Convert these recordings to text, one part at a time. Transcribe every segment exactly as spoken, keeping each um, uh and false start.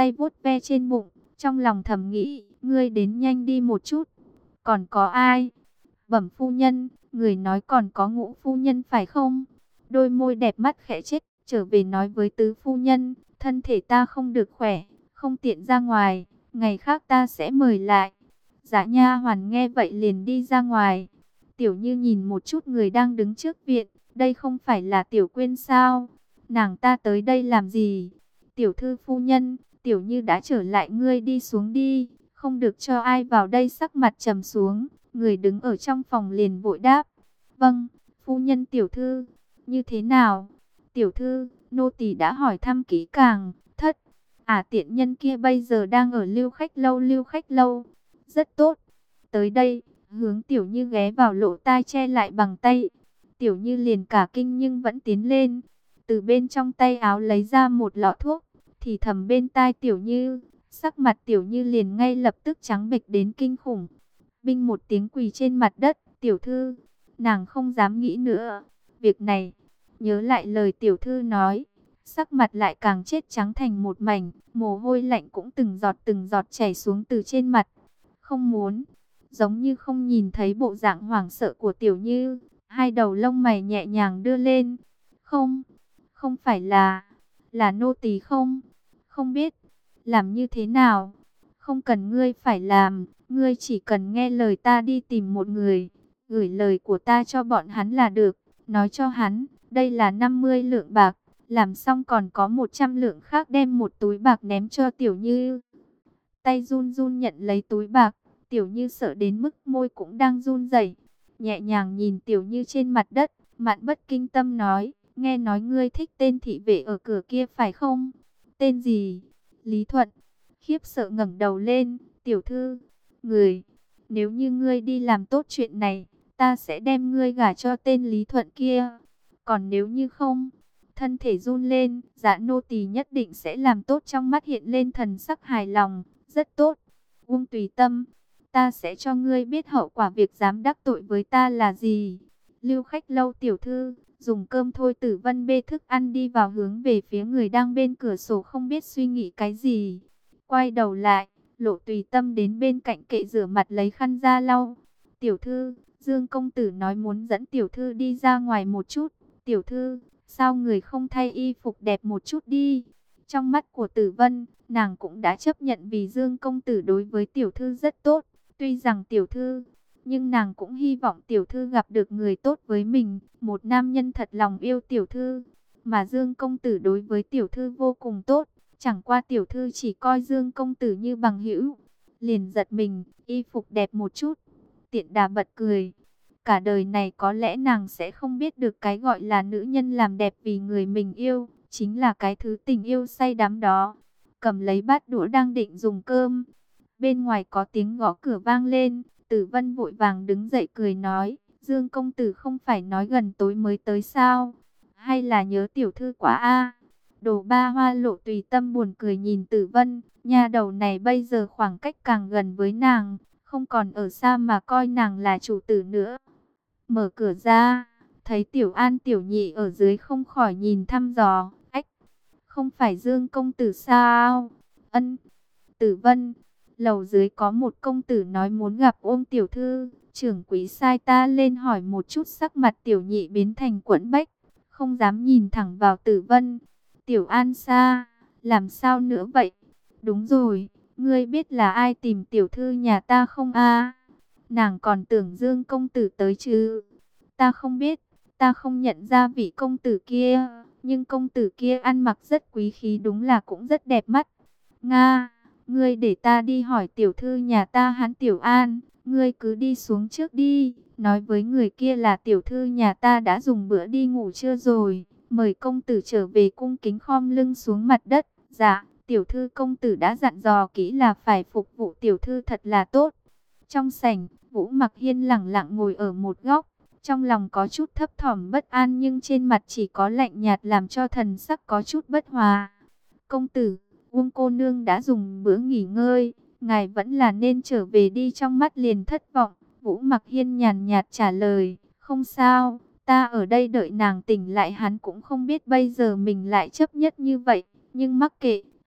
tay vuốt ve trên bụng, trong lòng thầm nghĩ, ngươi đến nhanh đi một chút. Còn có ai? Bẩm phu nhân, người nói còn có Ngũ phu nhân phải không? Đôi môi đẹp mắt khẽ chết, trở về nói với tứ phu nhân, thân thể ta không được khỏe, không tiện ra ngoài, ngày khác ta sẽ mời lại. Dạ nha hoàn nghe vậy liền đi ra ngoài. Tiểu Như nhìn một chút người đang đứng trước viện, đây không phải là Tiểu Quyên sao? Nàng ta tới đây làm gì? Tiểu thư phu nhân, Tiểu Như đã trở lại, ngươi đi xuống đi, không được cho ai vào đây. Sắc mặt trầm xuống, người đứng ở trong phòng liền vội đáp. Vâng, phu nhân. Tiểu thư, như thế nào? Tiểu thư, nô tỳ đã hỏi thăm kỹ càng, thất. À, tiện nhân kia bây giờ đang ở Lưu Khách lâu. Lưu Khách lâu, rất tốt. Tới đây, hướng Tiểu Như ghé vào lỗ tai che lại bằng tay. Tiểu Như liền cả kinh nhưng vẫn tiến lên. Từ bên trong tay áo lấy ra một lọ thuốc, thì thầm bên tai Tiểu Như. Sắc mặt Tiểu Như liền ngay lập tức trắng bệch đến kinh khủng. Binh một tiếng quỳ trên mặt đất. Tiểu thư, nàng không dám nghĩ nữa. Việc này, nhớ lại lời tiểu thư nói, sắc mặt lại càng chết trắng thành một mảnh, mồ hôi lạnh cũng từng giọt từng giọt chảy xuống từ trên mặt. Không muốn, giống như không nhìn thấy bộ dạng hoảng sợ của Tiểu Như, hai đầu lông mày nhẹ nhàng đưa lên. Không, không phải là, là nô tỳ không, không biết, làm như thế nào. Không cần ngươi phải làm, ngươi chỉ cần nghe lời ta đi tìm một người, gửi lời của ta cho bọn hắn là được, nói cho hắn. Đây là năm mươi lượng bạc, làm xong còn có một trăm lượng khác, đem một túi bạc ném cho Tiểu Như. Tay run run nhận lấy túi bạc, Tiểu Như sợ đến mức môi cũng đang run rẩy. Nhẹ nhàng nhìn Tiểu Như trên mặt đất, Mạn Bất Kinh Tâm nói, nghe nói ngươi thích tên thị vệ ở cửa kia phải không? Tên gì? Lý Thuận. Khiếp sợ ngẩng đầu lên, tiểu thư, người, nếu như ngươi đi làm tốt chuyện này, ta sẽ đem ngươi gả cho tên Lý Thuận kia. Còn nếu như không, thân thể run lên, dạ nô tỳ nhất định sẽ làm tốt. Trong mắt hiện lên thần sắc hài lòng, rất tốt. Uông tùy tâm, ta sẽ cho ngươi biết hậu quả việc dám đắc tội với ta là gì. Lưu Khách lâu. Tiểu thư, dùng cơm thôi. Tử Vân bê thức ăn đi vào, hướng về phía người đang bên cửa sổ không biết suy nghĩ cái gì. Quay đầu lại, Lộ Tùy Tâm đến bên cạnh kệ rửa mặt lấy khăn ra lau. Tiểu thư, Dương công tử nói muốn dẫn tiểu thư đi ra ngoài một chút. Tiểu thư, sao người không thay y phục đẹp một chút đi? Trong mắt của Tử Vân, nàng cũng đã chấp nhận vì Dương công tử đối với tiểu thư rất tốt. Tuy rằng tiểu thư, nhưng nàng cũng hy vọng tiểu thư gặp được người tốt với mình, một nam nhân thật lòng yêu tiểu thư. Mà Dương công tử đối với tiểu thư vô cùng tốt, chẳng qua tiểu thư chỉ coi Dương công tử như bằng hữu. Liền giật mình, y phục đẹp một chút, tiện đà bật cười. Cả đời này có lẽ nàng sẽ không biết được cái gọi là nữ nhân làm đẹp vì người mình yêu, chính là cái thứ tình yêu say đắm đó. Cầm lấy bát đũa đang định dùng cơm, bên ngoài có tiếng gõ cửa vang lên. Tử Vân vội vàng đứng dậy cười nói, Dương công tử không phải nói gần tối mới tới sao? Hay là nhớ tiểu thư quá a? Đồ ba hoa. Lộ Tùy Tâm buồn cười nhìn Tử Vân, nha đầu này bây giờ khoảng cách càng gần với nàng, không còn ở xa mà coi nàng là chủ tử nữa. Mở cửa ra, thấy Tiểu An Tiểu Nhị ở dưới không khỏi nhìn thăm dò, ách, không phải Dương công tử sao? Ân, Tử Vân, lầu dưới có một công tử nói muốn gặp Ôn tiểu thư, trưởng quỹ sai ta lên hỏi một chút. Sắc mặt Tiểu Nhị biến thành quẫn bách, không dám nhìn thẳng vào Tử Vân. Tiểu An xa, làm sao nữa vậy? Đúng rồi, ngươi biết là ai tìm tiểu thư nhà ta không a? Nàng còn tưởng Dương công tử tới chứ. Ta không biết, ta không nhận ra vị công tử kia, nhưng công tử kia ăn mặc rất quý khí, đúng là cũng rất đẹp mắt. Nga, ngươi để ta đi hỏi tiểu thư nhà ta hắn. Tiểu An, ngươi cứ đi xuống trước đi, nói với người kia là tiểu thư nhà ta đã dùng bữa đi ngủ trưa rồi, mời công tử trở về. Cung kính khom lưng xuống mặt đất. Dạ, tiểu thư công tử đã dặn dò kỹ là phải phục vụ tiểu thư thật là tốt. Trong sảnh, Vũ Mặc Hiên lẳng lặng ngồi ở một góc, trong lòng có chút thấp thỏm bất an, nhưng trên mặt chỉ có lạnh nhạt làm cho thần sắc có chút bất hòa. Công tử, Uông cô nương đã dùng bữa nghỉ ngơi, ngài vẫn là nên trở về đi. Trong mắt liền thất vọng, Vũ Mặc Hiên nhàn nhạt trả lời, không sao, ta ở đây đợi nàng tỉnh lại. Hắn cũng không biết bây giờ mình lại chấp nhất như vậy, nhưng mắc kệ,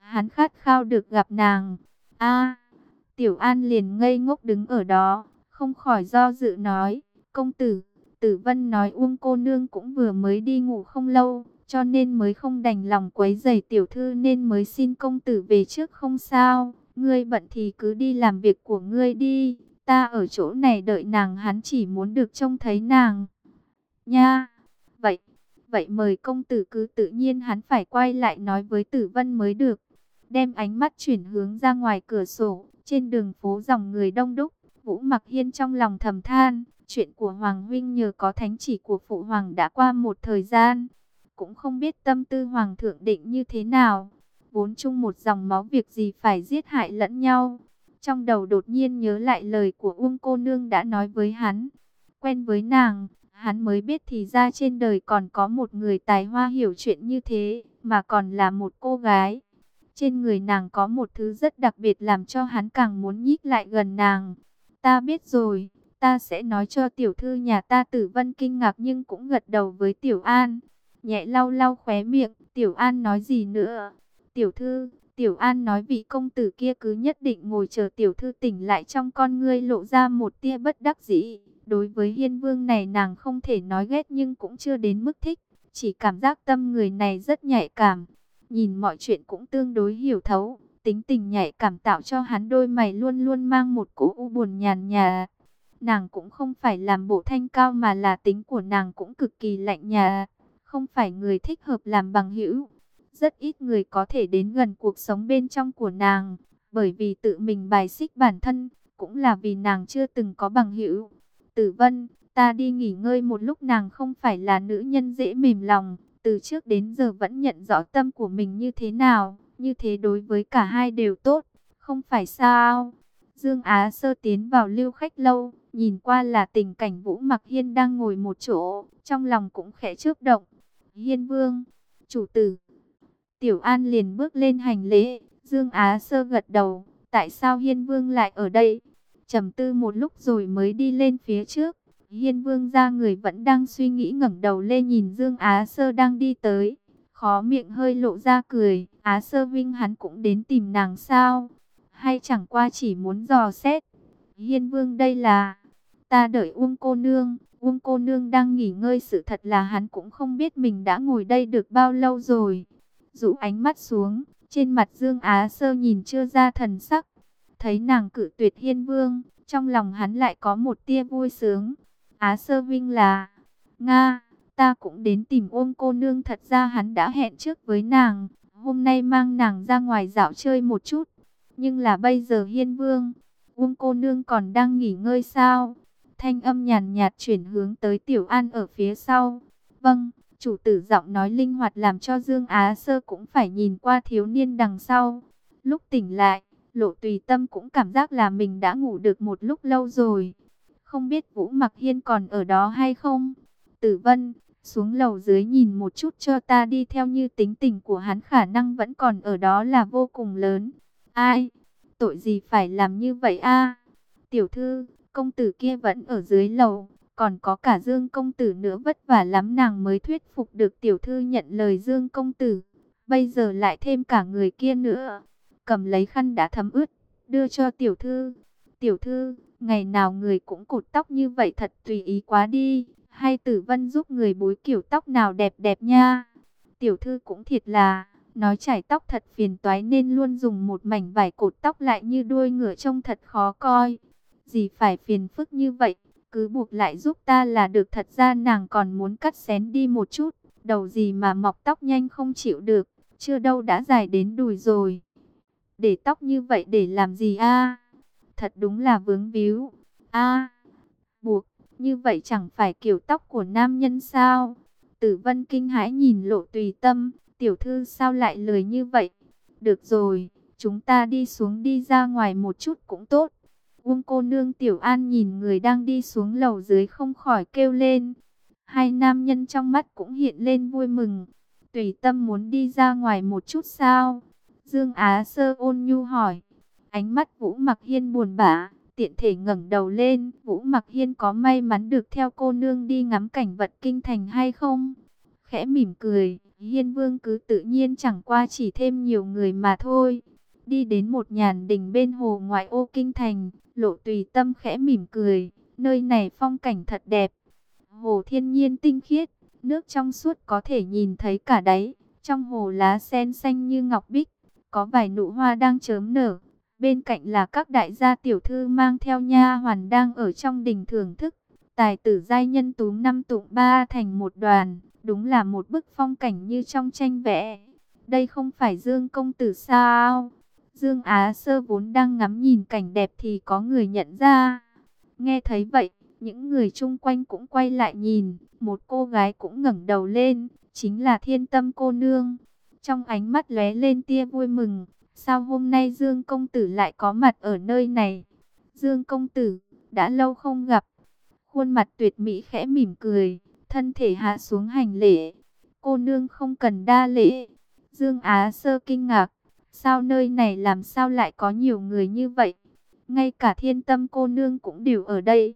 Hắn khát khao được gặp nàng. A, Tiểu An liền ngây ngốc đứng ở đó, không khỏi do dự nói, công tử, Tử Vân nói Uông cô nương cũng vừa mới đi ngủ không lâu, cho nên mới không đành lòng quấy rầy tiểu thư nên mới xin công tử về trước không sao. Ngươi bận thì cứ đi làm việc của ngươi đi, ta ở chỗ này đợi nàng, hắn chỉ muốn được trông thấy nàng. Nha, vậy, vậy mời công tử cứ tự nhiên, hắn phải quay lại nói với Tử Vân mới được. Đem ánh mắt chuyển hướng ra ngoài cửa sổ, trên đường phố dòng người đông đúc, Vũ Mặc Hiên trong lòng thầm than, chuyện của Hoàng huynh nhờ có thánh chỉ của Phụ Hoàng đã qua một thời gian, cũng không biết tâm tư Hoàng thượng định như thế nào. Vốn chung một dòng máu, việc gì phải giết hại lẫn nhau. Trong đầu đột nhiên nhớ lại lời của Uông cô nương đã nói với hắn. Quen với nàng, hắn mới biết thì ra trên đời còn có một người tài hoa hiểu chuyện như thế, mà còn là một cô gái. Trên người nàng có một thứ rất đặc biệt làm cho hắn càng muốn nhích lại gần nàng. Ta biết rồi, ta sẽ nói cho tiểu thư nhà ta. Tử Vân kinh ngạc nhưng cũng gật đầu với Tiểu An. Nhẹ lau lau khóe miệng, Tiểu An nói gì nữa? Tiểu thư, Tiểu An nói vị công tử kia cứ nhất định ngồi chờ tiểu thư tỉnh lại. Trong con ngươi lộ ra một tia bất đắc dĩ. Đối với Hiên Vương này nàng không thể nói ghét nhưng cũng chưa đến mức thích. Chỉ cảm giác tâm người này rất nhạy cảm. Nhìn mọi chuyện cũng tương đối hiểu thấu. Tính tình nhạy cảm tạo cho hắn đôi mày luôn luôn mang một cỗ u buồn nhàn nhà. Nàng cũng không phải làm bộ thanh cao mà là tính của nàng cũng cực kỳ lạnh nhà. Không phải người thích hợp làm bằng hữu. Rất ít người có thể đến gần cuộc sống bên trong của nàng. Bởi vì tự mình bài xích bản thân. Cũng là vì nàng chưa từng có bằng hữu. Tử Vân, ta đi nghỉ ngơi một lúc. Nàng không phải là nữ nhân dễ mềm lòng. Từ trước đến giờ vẫn nhận rõ tâm của mình như thế nào. Như thế đối với cả hai đều tốt. Không phải sao? Dương Á Sơ tiến vào Lưu Khách lâu. Nhìn qua là tình cảnh Vũ Mặc Hiên đang ngồi một chỗ. Trong lòng cũng khẽ chớp động. Hiên Vương, chủ tử. Tiểu An liền bước lên hành lễ. Dương Á Sơ gật đầu. Tại sao Hiên Vương lại ở đây? Trầm tư một lúc rồi mới đi lên phía trước. Hiên Vương ra người vẫn đang suy nghĩ, ngẩng đầu lên nhìn Dương Á Sơ đang đi tới. Khó miệng hơi lộ ra cười. Á Sơ Vinh, hắn cũng đến tìm nàng sao? Hay chẳng qua chỉ muốn dò xét? Hiên Vương, đây là... Ta đợi Uông cô nương. Uông cô nương đang nghỉ ngơi. Sự thật là hắn cũng không biết mình đã ngồi đây được bao lâu rồi. Dụ ánh mắt xuống. Trên mặt Dương Á Sơ nhìn chưa ra thần sắc. Thấy nàng cự tuyệt Hiên Vương, trong lòng hắn lại có một tia vui sướng. Á Sơ Vinh là... Nga, ta cũng đến tìm Uông cô nương. Thật ra hắn đã hẹn trước với nàng. Hôm nay mang nàng ra ngoài dạo chơi một chút. Nhưng là bây giờ Hiên Vương, Uông cô nương còn đang nghỉ ngơi sao? Thanh âm nhàn nhạt chuyển hướng tới Tiểu An ở phía sau. Vâng, chủ tử. Giọng nói linh hoạt làm cho Dương Á Sơ cũng phải nhìn qua thiếu niên đằng sau. Lúc tỉnh lại, Lộ Tùy Tâm cũng cảm giác là mình đã ngủ được một lúc lâu rồi. Không biết Vũ Mặc Hiên còn ở đó hay không? Tử Vân, xuống lầu dưới nhìn một chút cho ta đi. Theo như tính tình của hắn, khả năng vẫn còn ở đó là vô cùng lớn. Ai? Tội gì phải làm như vậy a? Tiểu thư, công tử kia vẫn ở dưới lầu. Còn có cả Dương công tử nữa, vất vả lắm nàng mới thuyết phục được tiểu thư nhận lời Dương công tử. Bây giờ lại thêm cả người kia nữa. Cầm lấy khăn đã thấm ướt, đưa cho tiểu thư. Tiểu thư, ngày nào người cũng cột tóc như vậy thật tùy ý quá đi. Hay Tử Vân giúp người búi kiểu tóc nào đẹp đẹp nha. Tiểu thư cũng thiệt là, nói chải tóc thật phiền toái nên luôn dùng một mảnh vải cột tóc lại như đuôi ngựa trông thật khó coi. Gì phải phiền phức như vậy, cứ buộc lại giúp ta là được. Thật ra nàng còn muốn cắt xén đi một chút, đầu gì mà mọc tóc nhanh không chịu được, chưa đâu đã dài đến đùi rồi. Để tóc như vậy để làm gì a? Thật đúng là vướng víu. A, buộc, như vậy chẳng phải kiểu tóc của nam nhân sao? Tử Vân kinh hãi nhìn Lộ Tùy Tâm, tiểu thư sao lại lười như vậy? Được rồi, chúng ta đi xuống, đi ra ngoài một chút cũng tốt. Uông cô nương. Tiểu An nhìn người đang đi xuống lầu dưới không khỏi kêu lên. Hai nam nhân trong mắt cũng hiện lên vui mừng. Tùy Tâm muốn đi ra ngoài một chút sao? Dương Á Sơ ôn nhu hỏi. Ánh mắt Vũ Mặc Hiên buồn bã, tiện thể ngẩng đầu lên. Vũ Mặc Hiên có may mắn được theo cô nương đi ngắm cảnh vật kinh thành hay không? khẽ mỉm cười, Hiên Vương cứ tự nhiên, chẳng qua chỉ thêm nhiều người mà thôi. Đi đến một nhàn đình bên hồ ngoại ô kinh thành, Lộ Tùy Tâm khẽ mỉm cười, nơi này phong cảnh thật đẹp. Hồ thiên nhiên tinh khiết, nước trong suốt có thể nhìn thấy cả đáy. Trong hồ lá sen xanh như ngọc bích, có vài nụ hoa đang chớm nở. Bên cạnh là các đại gia tiểu thư mang theo nha hoàn đang ở trong đình thưởng thức. Tài tử giai nhân túm năm tụng ba thành một đoàn, đúng là một bức phong cảnh như trong tranh vẽ. Đây không phải Dương công tử sao? Dương Á Sơ vốn đang ngắm nhìn cảnh đẹp thì có người nhận ra. Nghe thấy vậy, những người chung quanh cũng quay lại nhìn, một cô gái cũng ngẩng đầu lên, chính là Thiên Tâm cô nương. Trong ánh mắt lóe lên tia vui mừng, sao hôm nay Dương công tử lại có mặt ở nơi này? Dương công tử, đã lâu không gặp. Khuôn mặt tuyệt mỹ khẽ mỉm cười, thân thể hạ xuống hành lễ. Cô nương không cần đa lễ. Dương Á Sơ kinh ngạc, sao nơi này làm sao lại có nhiều người như vậy? Ngay cả Thiên Tâm cô nương cũng đều ở đây.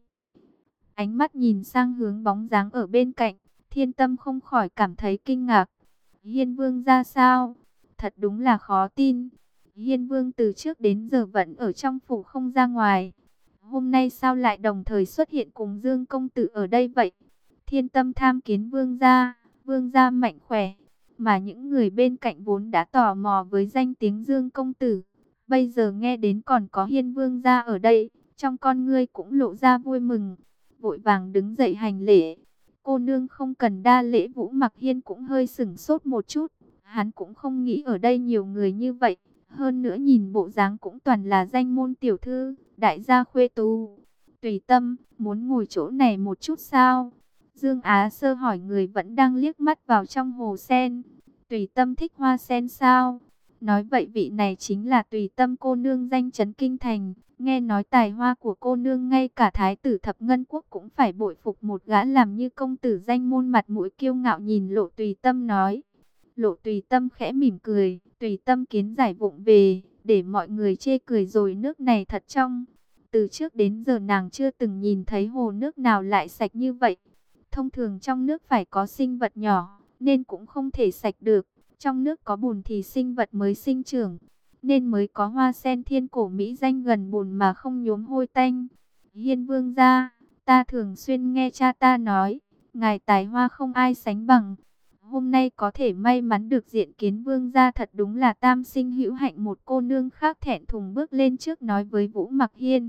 Ánh mắt nhìn sang hướng bóng dáng ở bên cạnh, Thiên Tâm không khỏi cảm thấy kinh ngạc. Hiên Vương ra sao? Thật đúng là khó tin. Hiên Vương từ trước đến giờ vẫn ở trong phủ không ra ngoài. Hôm nay sao lại đồng thời xuất hiện cùng Dương công tử ở đây vậy? Thiên Tâm tham kiến Vương gia, Vương gia mạnh khỏe. Mà những người bên cạnh vốn đã tò mò với danh tiếng Dương công tử, bây giờ nghe đến còn có Hiên Vương gia ở đây, trong con ngươi cũng lộ ra vui mừng, vội vàng đứng dậy hành lễ. Cô nương không cần đa lễ. Vũ Mặc Hiên cũng hơi sửng sốt một chút, hắn cũng không nghĩ ở đây nhiều người như vậy, hơn nữa nhìn bộ dáng cũng toàn là danh môn tiểu thư, đại gia khuê tú. Tùy Tâm, muốn ngồi chỗ này một chút sao? Dương Á Sơ hỏi người vẫn đang liếc mắt vào trong hồ sen. Tùy Tâm thích hoa sen sao? Nói vậy vị này chính là Tùy Tâm cô nương danh chấn kinh thành. Nghe nói tài hoa của cô nương ngay cả thái tử thập ngân quốc cũng phải bội phục, một gã làm như công tử danh môn mặt mũi kiêu ngạo nhìn Lộ Tùy Tâm nói. Lộ Tùy Tâm khẽ mỉm cười, Tùy Tâm kiến giải vụng về, để mọi người chê cười rồi, nước này thật trong. Từ trước đến giờ nàng chưa từng nhìn thấy hồ nước nào lại sạch như vậy. Thông thường trong nước phải có sinh vật nhỏ, nên cũng không thể sạch được. Trong nước có bùn thì sinh vật mới sinh trưởng, nên mới có hoa sen thiên cổ mỹ danh gần bùn mà không nhuốm hôi tanh. Hiên Vương gia, ta thường xuyên nghe cha ta nói, ngài tài hoa không ai sánh bằng. Hôm nay có thể may mắn được diện kiến Vương gia thật đúng là tam sinh hữu hạnh. Một cô nương khác thẹn thùng bước lên trước nói với Vũ Mặc Hiên.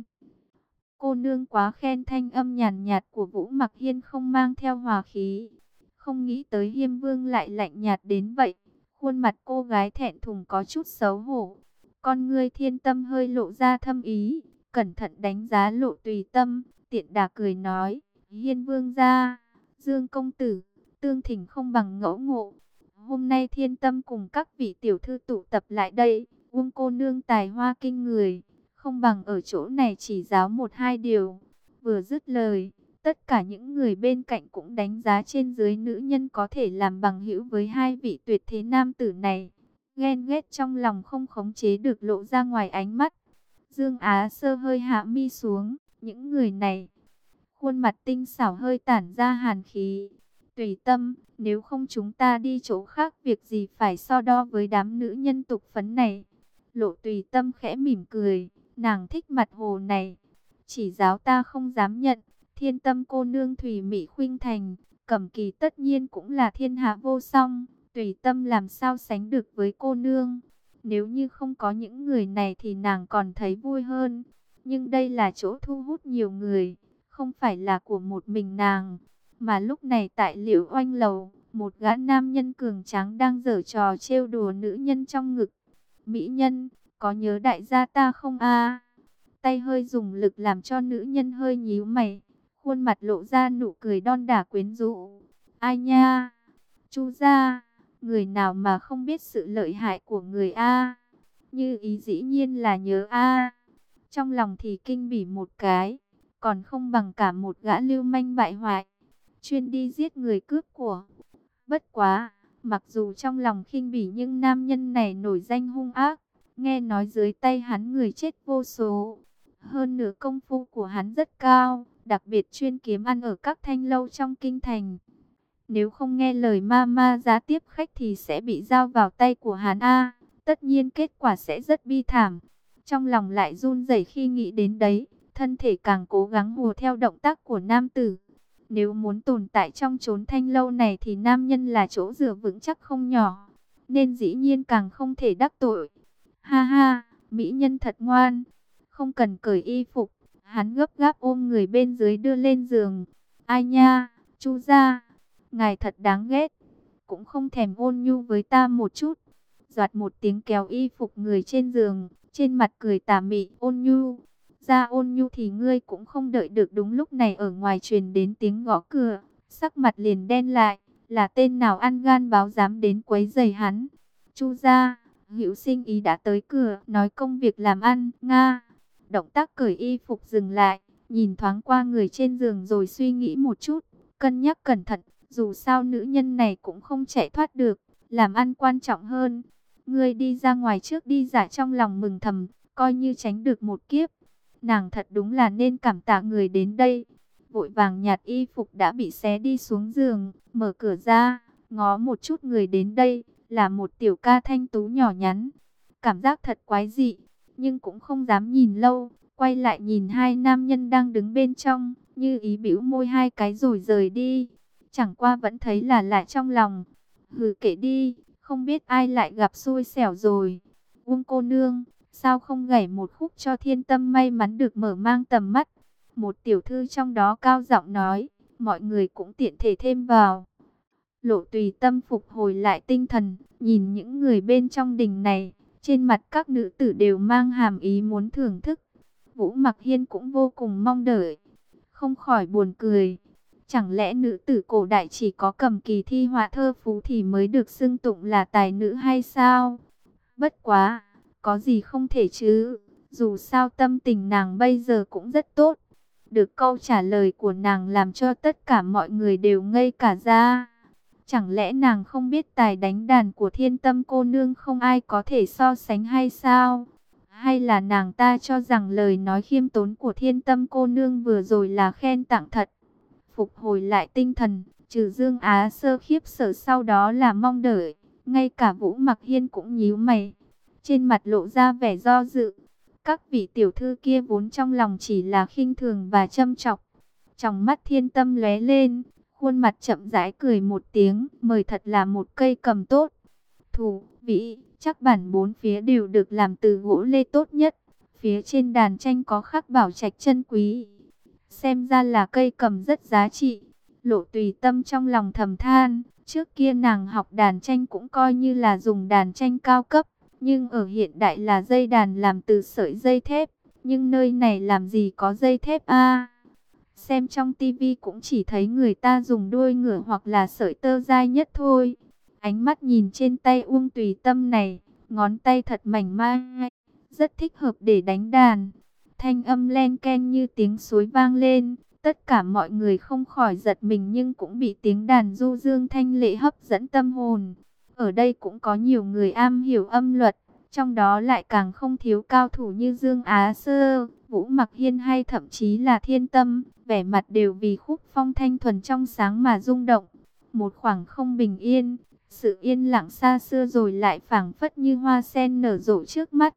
Cô nương quá khen. Thanh âm nhàn nhạt của Vũ Mặc Hiên không mang theo hòa khí. Không nghĩ tới Hiên Vương lại lạnh nhạt đến vậy. Khuôn mặt cô gái thẹn thùng có chút xấu hổ. Con ngươi Thiên Tâm hơi lộ ra thâm ý, cẩn thận đánh giá Lộ Tùy Tâm, tiện đà cười nói, Hiên Vương gia, Dương công tử, tương thỉnh không bằng ngẫu ngộ. Hôm nay Thiên Tâm cùng các vị tiểu thư tụ tập lại đây, Uông cô nương tài hoa kinh người, không bằng ở chỗ này chỉ giáo một hai điều. Vừa dứt lời, tất cả những người bên cạnh cũng đánh giá trên dưới nữ nhân có thể làm bằng hữu với hai vị tuyệt thế nam tử này. Ghen ghét trong lòng không khống chế được lộ ra ngoài ánh mắt. Dương Á Sơ hơi hạ mi xuống, những người này, khuôn mặt tinh xảo hơi tản ra hàn khí. Tùy Tâm, nếu không chúng ta đi chỗ khác, việc gì phải so đo với đám nữ nhân tục phấn này. Lộ Tùy Tâm khẽ mỉm cười, nàng thích mặt hồ này. Chỉ giáo ta không dám nhận. Thiên Tâm cô nương thủy mỹ khuynh thành, Cẩm Kỳ tất nhiên cũng là thiên hạ vô song. Tùy Tâm làm sao sánh được với cô nương. Nếu như không có những người này thì nàng còn thấy vui hơn. Nhưng đây là chỗ thu hút nhiều người, không phải là của một mình nàng. Mà lúc này tại Liễu Oanh lầu, một gã nam nhân cường tráng đang giở trò trêu đùa nữ nhân trong ngực. Mỹ nhân, có nhớ đại gia ta không a? Tay hơi dùng lực làm cho nữ nhân hơi nhíu mày, khuôn mặt lộ ra nụ cười đon đả quyến rũ. Ai nha? Chu gia, người nào mà không biết sự lợi hại của người a? Như ý dĩ nhiên là nhớ a. Trong lòng thì kinh bỉ một cái, còn không bằng cả một gã lưu manh bại hoại, chuyên đi giết người cướp của. Bất quá, mặc dù trong lòng khinh bỉ nhưng nam nhân này nổi danh hung ác, nghe nói dưới tay hắn người chết vô số. Hơn nữa công phu của hắn rất cao, đặc biệt chuyên kiếm ăn ở các thanh lâu trong kinh thành. Nếu không nghe lời mama giá tiếp khách thì sẽ bị giao vào tay của hắn a. Tất nhiên kết quả sẽ rất bi thảm. Trong lòng lại run rẩy khi nghĩ đến đấy, thân thể càng cố gắng hùa theo động tác của nam tử. Nếu muốn tồn tại trong chốn thanh lâu này thì nam nhân là chỗ dựa vững chắc không nhỏ, nên dĩ nhiên càng không thể đắc tội. Ha ha, mỹ nhân thật ngoan, không cần cởi y phục. Hắn gấp gáp ôm người bên dưới đưa lên giường. Ai nha, Chu gia, ngài thật đáng ghét, cũng không thèm ôn nhu với ta một chút. Doạt một tiếng kéo y phục người trên giường, trên mặt cười tà mị. Ôn nhu, ra ôn nhu thì ngươi cũng không đợi được. Đúng lúc này ở ngoài truyền đến tiếng gõ cửa, sắc mặt liền đen lại. Là tên nào ăn gan báo dám đến quấy rầy hắn? Chu gia, Hữu Sinh Ý đã tới cửa, nói công việc làm ăn. Nga. Động tác cởi y phục dừng lại, nhìn thoáng qua người trên giường rồi suy nghĩ một chút, cân nhắc cẩn thận. Dù sao nữ nhân này cũng không chạy thoát được, làm ăn quan trọng hơn. Ngươi đi ra ngoài trước đi. Giả trong lòng mừng thầm, coi như tránh được một kiếp. Nàng thật đúng là nên cảm tạ người đến đây. Vội vàng nhặt y phục đã bị xé đi xuống giường, mở cửa ra, ngó một chút người đến đây, là một tiểu ca thanh tú nhỏ nhắn. Cảm giác thật quái dị, nhưng cũng không dám nhìn lâu, quay lại nhìn hai nam nhân đang đứng bên trong, như ý bĩu môi hai cái rồi rời đi. Chẳng qua vẫn thấy là lạ trong lòng. Hừ, kệ đi, không biết ai lại gặp xui xẻo rồi. Uông cô nương, sao không gảy một khúc cho Thiên Tâm may mắn được mở mang tầm mắt? Một tiểu thư trong đó cao giọng nói, mọi người cũng tiện thể thêm vào. Lộ Tùy Tâm phục hồi lại tinh thần, nhìn những người bên trong đình này, trên mặt các nữ tử đều mang hàm ý muốn thưởng thức. Vũ Mặc Hiên cũng vô cùng mong đợi, không khỏi buồn cười. Chẳng lẽ nữ tử cổ đại chỉ có cầm kỳ thi họa thơ phú thì mới được xưng tụng là tài nữ hay sao? Bất quá, có gì không thể chứ, dù sao tâm tình nàng bây giờ cũng rất tốt. Được câu trả lời của nàng làm cho tất cả mọi người đều ngây cả ra. Chẳng lẽ nàng không biết tài đánh đàn của Thiên Tâm cô nương không ai có thể so sánh hay sao? Hay là nàng ta cho rằng lời nói khiêm tốn của Thiên Tâm cô nương vừa rồi là khen tặng thật? Phục hồi lại tinh thần, trừ Dương Á Sơ khiếp sợ sau đó là mong đợi. Ngay cả Vũ Mặc Hiên cũng nhíu mày, trên mặt lộ ra vẻ do dự. Các vị tiểu thư kia vốn trong lòng chỉ là khinh thường và châm chọc. Trong mắt Thiên Tâm lóe lên, khuôn mặt chậm rãi cười một tiếng, mời thật là một cây cầm tốt. Thủ, vĩ, chắc bản bốn phía đều được làm từ gỗ lê tốt nhất. Phía trên đàn tranh có khắc bảo trạch chân quý. Xem ra là cây cầm rất giá trị. Lộ Tùy Tâm trong lòng thầm than, trước kia nàng học đàn tranh cũng coi như là dùng đàn tranh cao cấp. Nhưng ở hiện đại là dây đàn làm từ sợi dây thép. Nhưng nơi này làm gì có dây thép a? Xem trong tivi cũng chỉ thấy người ta dùng đuôi ngựa hoặc là sợi tơ dai nhất thôi. Ánh mắt nhìn trên tay Uông Tùy Tâm này, ngón tay thật mảnh mai, rất thích hợp để đánh đàn. Thanh âm len ken như tiếng suối vang lên, tất cả mọi người không khỏi giật mình nhưng cũng bị tiếng đàn du dương thanh lệ hấp dẫn tâm hồn. Ở đây cũng có nhiều người am hiểu âm luật, trong đó lại càng không thiếu cao thủ như Dương Á Sơ, Vũ Mặc Hiên hay thậm chí là Thiên Tâm, vẻ mặt đều vì khúc phong thanh thuần trong sáng mà rung động. Một khoảng không bình yên, sự yên lặng xa xưa rồi lại phảng phất như hoa sen nở rộ trước mắt.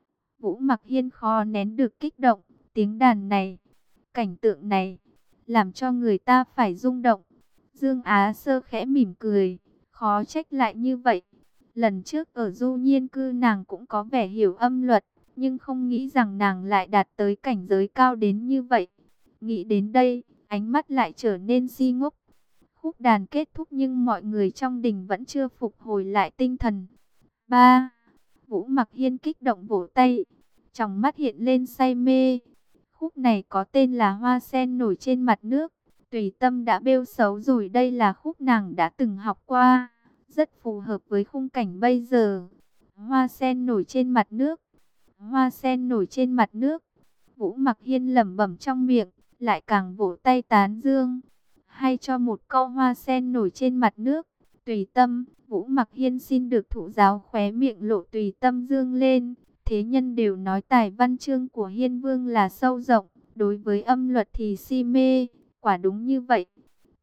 Vũ Mặc Hiên khó nén được kích động, tiếng đàn này, cảnh tượng này, làm cho người ta phải rung động. Dương Á Sơ khẽ mỉm cười, khó trách lại như vậy. Lần trước ở Du Nhiên Cư nàng cũng có vẻ hiểu âm luật, nhưng không nghĩ rằng nàng lại đạt tới cảnh giới cao đến như vậy. Nghĩ đến đây, ánh mắt lại trở nên si ngốc. Khúc đàn kết thúc nhưng mọi người trong đình vẫn chưa phục hồi lại tinh thần. Ba. Vũ Mặc Hiên kích động vỗ tay, trong mắt hiện lên say mê. Khúc này có tên là Hoa Sen Nổi Trên Mặt Nước. Tùy Tâm đã bêu xấu rồi, đây là khúc nàng đã từng học qua, rất phù hợp với khung cảnh bây giờ. Hoa sen nổi trên mặt nước, hoa sen nổi trên mặt nước. Vũ Mặc Hiên lẩm bẩm trong miệng, lại càng vỗ tay tán dương. Hay cho một câu hoa sen nổi trên mặt nước. Tùy Tâm, Vũ Mặc Hiên xin được thụ giáo. Khóe miệng Lộ Tùy Tâm dương lên. Thế nhân đều nói tài văn chương của Hiên Vương là sâu rộng, đối với âm luật thì si mê, quả đúng như vậy.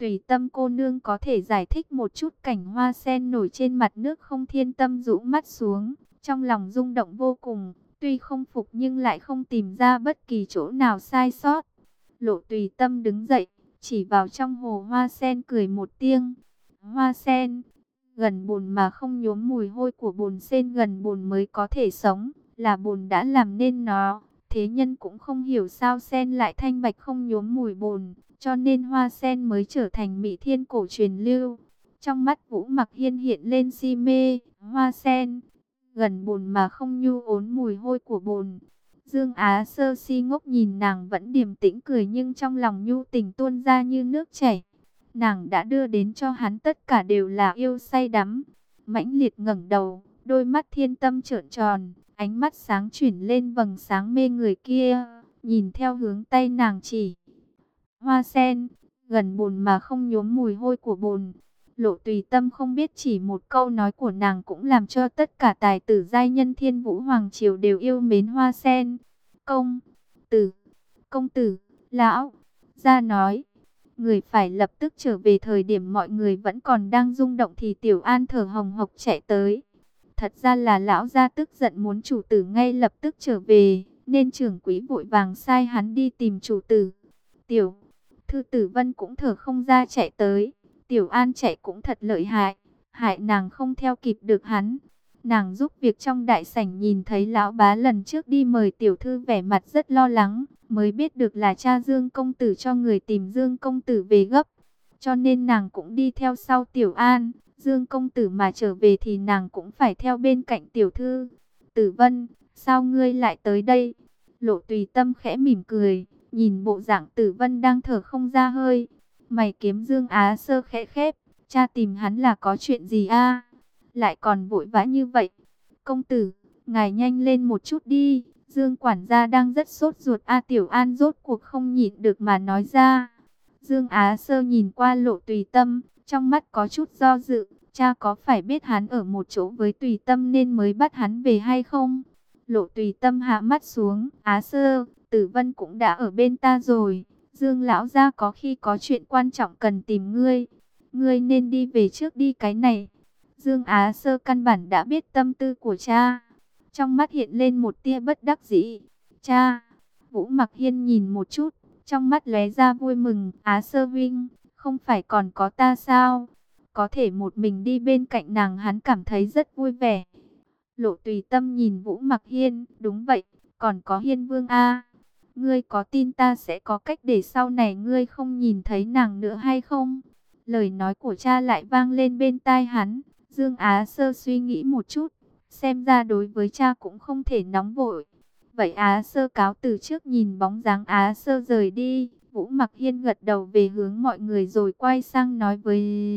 Tùy Tâm cô nương có thể giải thích một chút cảnh hoa sen nổi trên mặt nước không? Thiên Tâm rũ mắt xuống, trong lòng rung động vô cùng, tuy không phục nhưng lại không tìm ra bất kỳ chỗ nào sai sót. Lộ Tùy Tâm đứng dậy, chỉ vào trong hồ hoa sen cười một tiếng. Hoa sen, gần bùn mà không nhuốm mùi hôi của bùn sen, gần bùn mới có thể sống, là bùn đã làm nên nó. Thế nhân cũng không hiểu sao sen lại thanh bạch không nhuốm mùi bùn, cho nên hoa sen mới trở thành mỹ thiên cổ truyền lưu. Trong mắt Vũ Mặc Hiên hiện lên si mê, hoa sen, gần bùn mà không nhu ốn mùi hôi của bùn. Dương Á Sơ si ngốc nhìn nàng vẫn điềm tĩnh cười, nhưng trong lòng nhu tình tuôn ra như nước chảy. Nàng đã đưa đến cho hắn tất cả đều là yêu say đắm. Mãnh liệt ngẩng đầu, đôi mắt Thiên Tâm trợn tròn, ánh mắt sáng chuyển lên vầng sáng mê người kia, nhìn theo hướng tay nàng chỉ. Hoa sen, gần bùn mà không nhuốm mùi hôi của bùn. Lộ Tùy Tâm không biết chỉ một câu nói của nàng cũng làm cho tất cả tài tử giai nhân Thiên Vũ Hoàng Triều đều yêu mến hoa sen. Công tử, công tử, lão gia nói, người phải lập tức trở về. Thời điểm mọi người vẫn còn đang rung động thì Tiểu An thở hồng hộc chạy tới. Thật ra là lão gia tức giận muốn chủ tử ngay lập tức trở về, nên trưởng quỹ vội vàng sai hắn đi tìm chủ tử. Tiểu thư Tử Vân cũng thở không ra chạy tới. Tiểu An chạy cũng thật lợi hại, hại nàng không theo kịp được hắn. Nàng giúp việc trong đại sảnh, nhìn thấy lão bá lần trước đi mời tiểu thư vẻ mặt rất lo lắng, mới biết được là cha Dương công tử cho người tìm Dương công tử về gấp, cho nên nàng cũng đi theo sau Tiểu An. Dương công tử mà trở về thì nàng cũng phải theo bên cạnh tiểu thư. Tử Vân, sao ngươi lại tới đây? Lộ Tùy Tâm khẽ mỉm cười, nhìn bộ dạng Tử Vân đang thở không ra hơi, mày kiếm Dương Á Sơ khẽ khép. Cha tìm hắn là có chuyện gì a? Lại còn vội vã như vậy. Công tử, ngài nhanh lên một chút đi, Dương quản gia đang rất sốt ruột. A Tiểu An rốt cuộc không nhịn được mà nói ra. Dương Á Sơ nhìn qua Lộ Tùy Tâm, trong mắt có chút do dự. Cha có phải biết hắn ở một chỗ với Tùy Tâm nên mới bắt hắn về hay không? Lộ Tùy Tâm hạ mắt xuống. Á Sơ, Tử Vân cũng đã ở bên ta rồi. Dương lão gia có khi có chuyện quan trọng cần tìm ngươi. Ngươi nên đi về trước đi. Cái này, Dương Á Sơ căn bản đã biết tâm tư của cha. Trong mắt hiện lên một tia bất đắc dĩ. Cha! Vũ Mặc Hiên nhìn một chút, trong mắt lóe ra vui mừng. Á Sơ huynh, không phải còn có ta sao? Có thể một mình đi bên cạnh nàng, hắn cảm thấy rất vui vẻ. Lộ Tùy Tâm nhìn Vũ Mặc Hiên, đúng vậy, còn có Hiên Vương a. Ngươi có tin ta sẽ có cách để sau này ngươi không nhìn thấy nàng nữa hay không? Lời nói của cha lại vang lên bên tai hắn. Dương Á Sơ suy nghĩ một chút, xem ra đối với cha cũng không thể nóng vội. Vậy Á Sơ cáo từ trước. Nhìn bóng dáng Á Sơ rời đi, Vũ Mặc Hiên gật đầu về hướng mọi người rồi quay sang nói với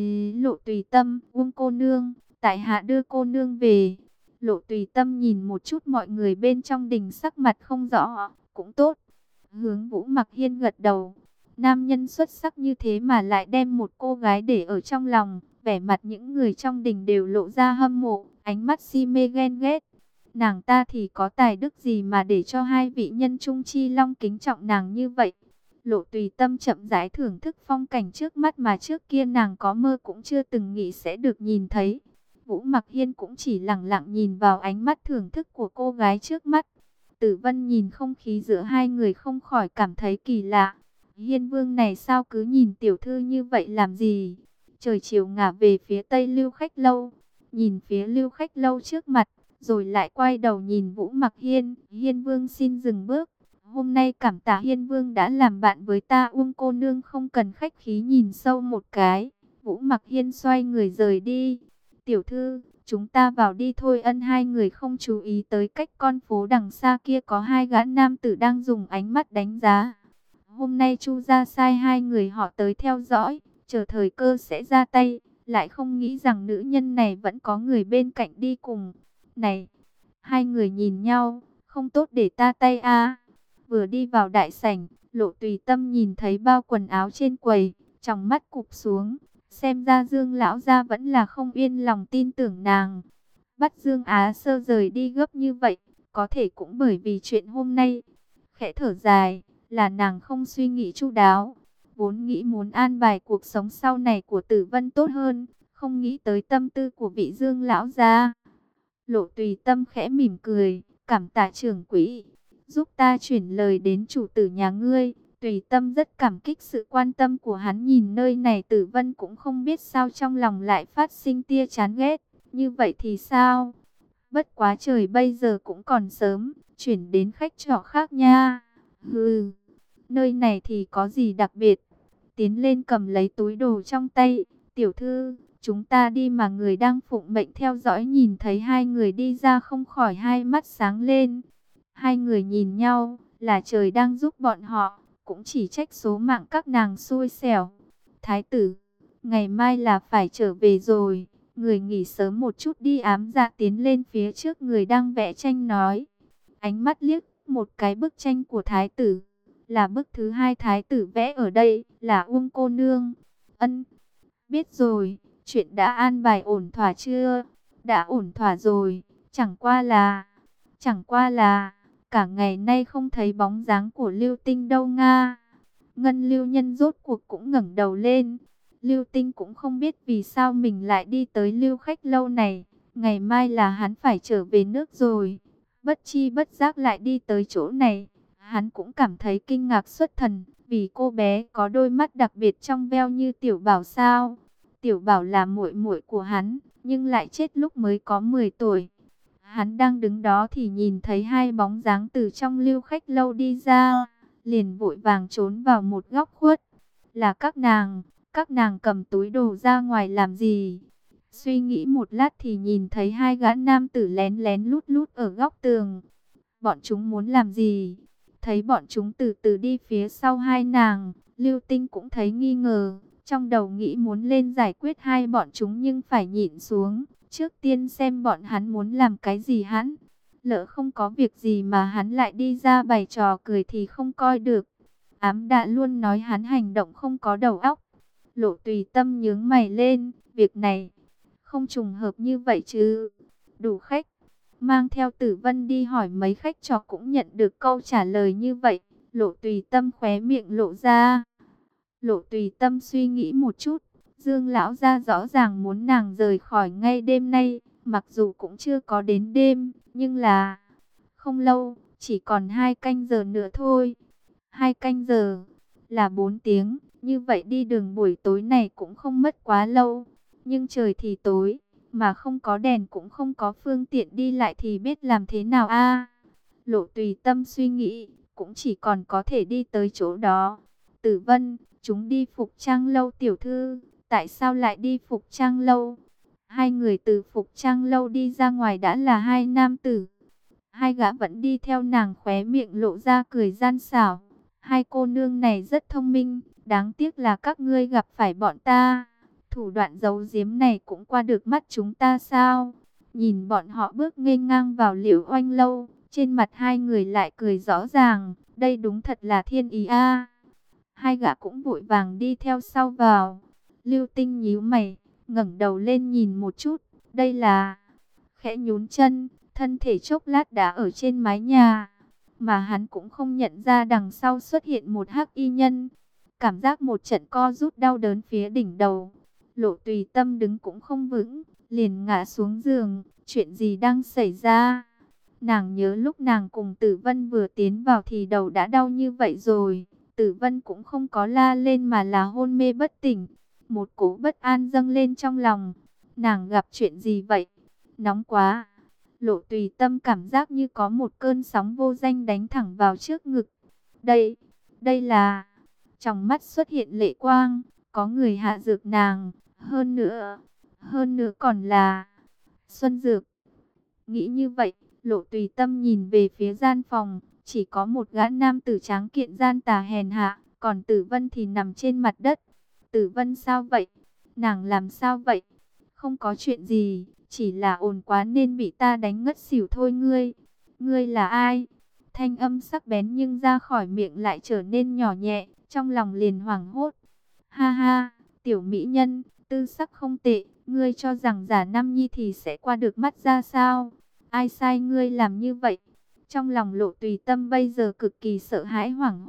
Lộ Tùy Tâm. Uông cô nương, tại hạ đưa cô nương về. Lộ Tùy Tâm nhìn một chút mọi người bên trong đình, sắc mặt không rõ. Cũng tốt. Hướng Vũ Mặc Hiên gật đầu. Nam nhân xuất sắc như thế mà lại đem một cô gái để ở trong lòng. Vẻ mặt những người trong đình đều lộ ra hâm mộ, ánh mắt si mê ghen ghét. Nàng ta thì có tài đức gì mà để cho hai vị nhân trung chi long kính trọng nàng như vậy? Lộ Tùy Tâm chậm rãi thưởng thức phong cảnh trước mắt mà trước kia nàng có mơ cũng chưa từng nghĩ sẽ được nhìn thấy. Vũ Mặc Hiên cũng chỉ lặng lặng nhìn vào ánh mắt thưởng thức của cô gái trước mắt. Tử Vân nhìn không khí giữa hai người không khỏi cảm thấy kỳ lạ. Hiên Vương này sao cứ nhìn tiểu thư như vậy làm gì? Trời chiều ngả về phía tây Lưu Khách Lâu, nhìn phía Lưu Khách Lâu trước mặt, rồi lại quay đầu nhìn Vũ Mặc Hiên. Hiên Vương xin dừng bước. Hôm nay cảm tạ Hiên Vương đã làm bạn với ta. Uông cô nương không cần khách khí. Nhìn sâu một cái, Vũ Mặc Hiên xoay người rời đi. Tiểu thư, chúng ta vào đi thôi. Ân. Hai người không chú ý tới cách con phố đằng xa kia có hai gã nam tử đang dùng ánh mắt đánh giá. Hôm nay Chu gia sai hai người họ tới theo dõi, chờ thời cơ sẽ ra tay, lại không nghĩ rằng nữ nhân này vẫn có người bên cạnh đi cùng. Này, hai người nhìn nhau, không tốt để ta tay a. Vừa đi vào đại sảnh, Lộ Tùy Tâm nhìn thấy bao quần áo trên quầy, trong mắt cụp xuống, xem ra Dương lão gia vẫn là không yên lòng tin tưởng nàng. Bắt Dương Á Sơ rời đi gấp như vậy, có thể cũng bởi vì chuyện hôm nay. Khẽ thở dài, là nàng không suy nghĩ chu đáo. vốn nghĩ muốn an bài cuộc sống sau này của Tử Vân tốt hơn, không nghĩ tới tâm tư của vị Dương lão gia. Lộ Tùy Tâm khẽ mỉm cười, cảm tạ trưởng quỹ, giúp ta chuyển lời đến chủ tử nhà ngươi. Tùy Tâm rất cảm kích sự quan tâm của hắn, nhìn nơi này Tử Vân cũng không biết sao trong lòng lại phát sinh tia chán ghét. Như vậy thì sao? Bất quá trời bây giờ cũng còn sớm, chuyển đến khách trọ khác nha. Hừ, nơi này thì có gì đặc biệt? Tiến lên cầm lấy túi đồ trong tay, tiểu thư, chúng ta đi mà. Người đang phụng mệnh theo dõi nhìn thấy hai người đi ra không khỏi hai mắt sáng lên. Hai người nhìn nhau, là trời đang giúp bọn họ, cũng chỉ trách số mạng các nàng xui xẻo. Thái tử, ngày mai là phải trở về rồi, người nghỉ sớm một chút đi. Ám Dạ tiến lên phía trước người đang vẽ tranh nói. Ánh mắt liếc một cái bức tranh của thái tử, là bức thứ hai thái tử vẽ ở đây, là Uông cô nương. Ân, biết rồi, chuyện đã an bài ổn thỏa chưa? Đã ổn thỏa rồi, chẳng qua là, chẳng qua là, cả ngày nay không thấy bóng dáng của Lưu Tinh đâu nga. Ngân Lưu Nhân rốt cuộc cũng ngẩng đầu lên. Lưu Tinh cũng không biết vì sao mình lại đi tới Lưu Khách lâu này. Ngày mai là hắn phải trở về nước rồi. Bất chi bất giác lại đi tới chỗ này. Hắn cũng cảm thấy kinh ngạc xuất thần, vì cô bé có đôi mắt đặc biệt trong veo như Tiểu Bảo sao. Tiểu Bảo là muội muội của hắn, nhưng lại chết lúc mới có mười tuổi. Hắn đang đứng đó thì nhìn thấy hai bóng dáng từ trong Lưu Khách lâu đi ra, liền vội vàng trốn vào một góc khuất. Là các nàng, các nàng cầm túi đồ ra ngoài làm gì? Suy nghĩ một lát thì nhìn thấy hai gã nam tử lén lén lút lút ở góc tường. Bọn chúng muốn làm gì? Thấy bọn chúng từ từ đi phía sau hai nàng, Lưu Tinh cũng thấy nghi ngờ, trong đầu nghĩ muốn lên giải quyết hai bọn chúng nhưng phải nhịn xuống. Trước tiên xem bọn hắn muốn làm cái gì hắn. Lỡ không có việc gì mà hắn lại đi ra bày trò cười thì không coi được. Ám Đạ luôn nói hắn hành động không có đầu óc. Lộ Tùy Tâm nhướng mày lên, việc này không trùng hợp như vậy chứ. Đủ khách, mang theo Tử Vân đi hỏi mấy khách trò cũng nhận được câu trả lời như vậy. Lộ Tùy Tâm khóe miệng lộ ra. Lộ Tùy Tâm suy nghĩ một chút. Dương lão gia rõ ràng muốn nàng rời khỏi ngay đêm nay, mặc dù cũng chưa có đến đêm, nhưng là không lâu, chỉ còn hai canh giờ nữa thôi. Hai canh giờ là bốn tiếng, như vậy đi đường buổi tối này cũng không mất quá lâu. Nhưng trời thì tối, mà không có đèn cũng không có phương tiện đi lại thì biết làm thế nào a? Lộ Tùy Tâm suy nghĩ, cũng chỉ còn có thể đi tới chỗ đó. Tử Vân, chúng đi Phục Trang lâu. Tiểu thư, tại sao lại đi Phục Trang lâu? Hai người từ Phục Trang lâu đi ra ngoài đã là hai nam tử. Hai gã vẫn đi theo nàng, khóe miệng lộ ra cười gian xảo. Hai cô nương này rất thông minh, đáng tiếc là các ngươi gặp phải bọn ta. Thủ đoạn giấu giếm này cũng qua được mắt chúng ta sao? Nhìn bọn họ bước nghênh ngang vào Liễu Oanh lâu, trên mặt hai người lại cười rõ ràng. Đây đúng thật là thiên ý a. Hai gã cũng vội vàng đi theo sau vào. Lưu Tinh nhíu mày, ngẩng đầu lên nhìn một chút. Đây là... Khẽ nhún chân, thân thể chốc lát đã ở trên mái nhà. Mà hắn cũng không nhận ra đằng sau xuất hiện một hắc y nhân. Cảm giác một trận co rút đau đớn phía đỉnh đầu. Lộ Tùy Tâm đứng cũng không vững, liền ngã xuống giường. Chuyện gì đang xảy ra? Nàng nhớ lúc nàng cùng Tử Vân vừa tiến vào thì đầu đã đau như vậy rồi. Tử Vân cũng không có la lên mà là hôn mê bất tỉnh. Một cỗ bất an dâng lên trong lòng. Nàng gặp chuyện gì vậy? Nóng quá. Lộ Tùy Tâm cảm giác như có một cơn sóng vô danh đánh thẳng vào trước ngực. Đây, đây là... Trong mắt xuất hiện lệ quang, có người hạ dược nàng. Hơn nữa, hơn nữa còn là... Xuân Dược. Nghĩ như vậy, Lộ Tùy Tâm nhìn về phía gian phòng. Chỉ có một gã nam tử tráng kiện gian tà hèn hạ, còn Tử Vân thì nằm trên mặt đất. Tử Vân sao vậy? Nàng làm sao vậy? Không có chuyện gì, chỉ là ồn quá nên bị ta đánh ngất xỉu thôi. Ngươi, ngươi là ai? Thanh âm sắc bén nhưng ra khỏi miệng lại trở nên nhỏ nhẹ, trong lòng liền hoảng hốt. Ha ha, tiểu mỹ nhân, tư sắc không tệ, ngươi cho rằng giả nam nhi thì sẽ qua được mắt ra sao? Ai sai ngươi làm như vậy? Trong lòng Lộ Tùy Tâm bây giờ cực kỳ sợ hãi hoảng hốt,